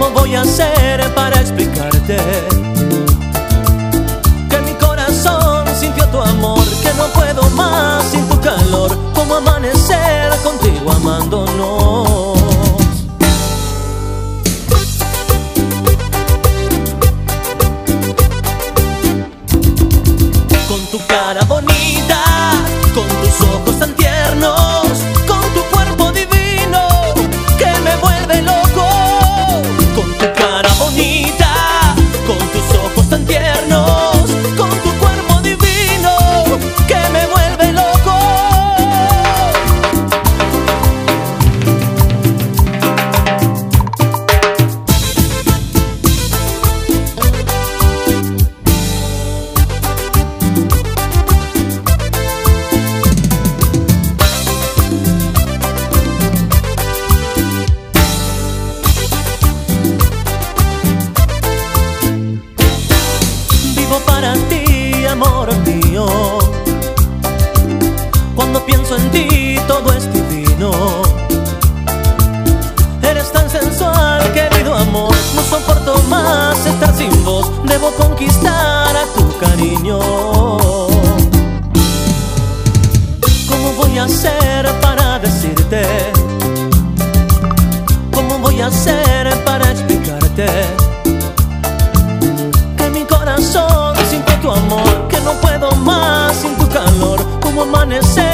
¿Cómo voy a hacer para explicarte que mi corazón sintió tu amor, que no puedo más sin tu calor? ¿Cómo amanecer contigo amándonos? Con tu cara bonita, con tus ojos tan tiernos, con tu cuerpo divino que me vuelve loco. Con tu cara bonita, con tus ojos tan tiernos, con tu cuerpo divino que me vuelve loco. Para ti, amor mío, cuando pienso en ti todo es divino. Eres tan sensual, querido amor, no soporto más estar sin vos. Debo conquistar a tu cariño. ¿Cómo voy a hacer para decirte? ¿Cómo voy a hacer para explicarte que mi corazón sintió tu amor, que no puedo más sin tu calor? ¿Cómo amanecer